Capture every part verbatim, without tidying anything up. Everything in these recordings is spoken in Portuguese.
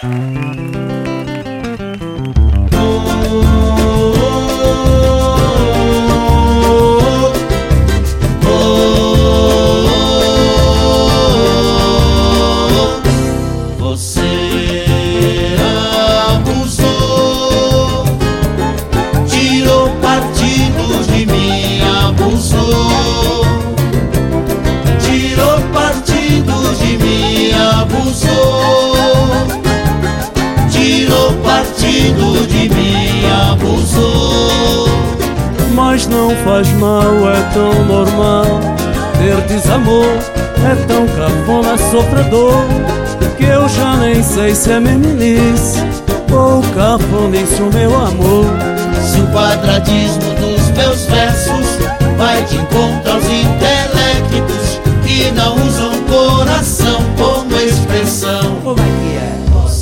De mim abusou. Mas não faz mal, é tão normal. Ter desamor é tão cafona, sofredor, que eu já nem sei se é meninice ou cafonice o meu amor. Se o quadradismo dos meus versos vai de encontro aos intelectos que não usam coração como expressão. Como é que é?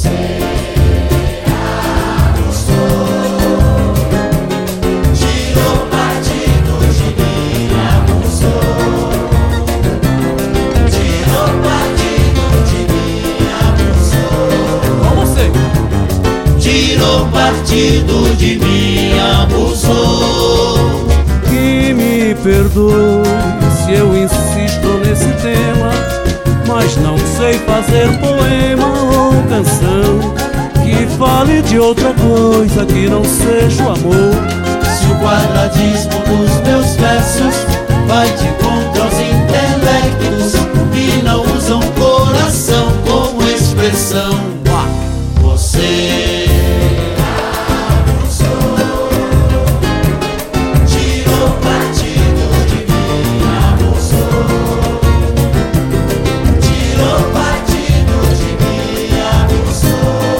Tirou partido de mim, abusou. Que me perdoe se eu insisto nesse tema, mas não sei fazer poema ou canção que fale de outra coisa que não seja o amor. Se o quadradismo dos meus versos vai de contra aos intelectos que não usam coração como expressão, você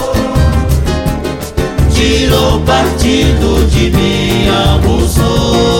tirou partido de mim, abusou.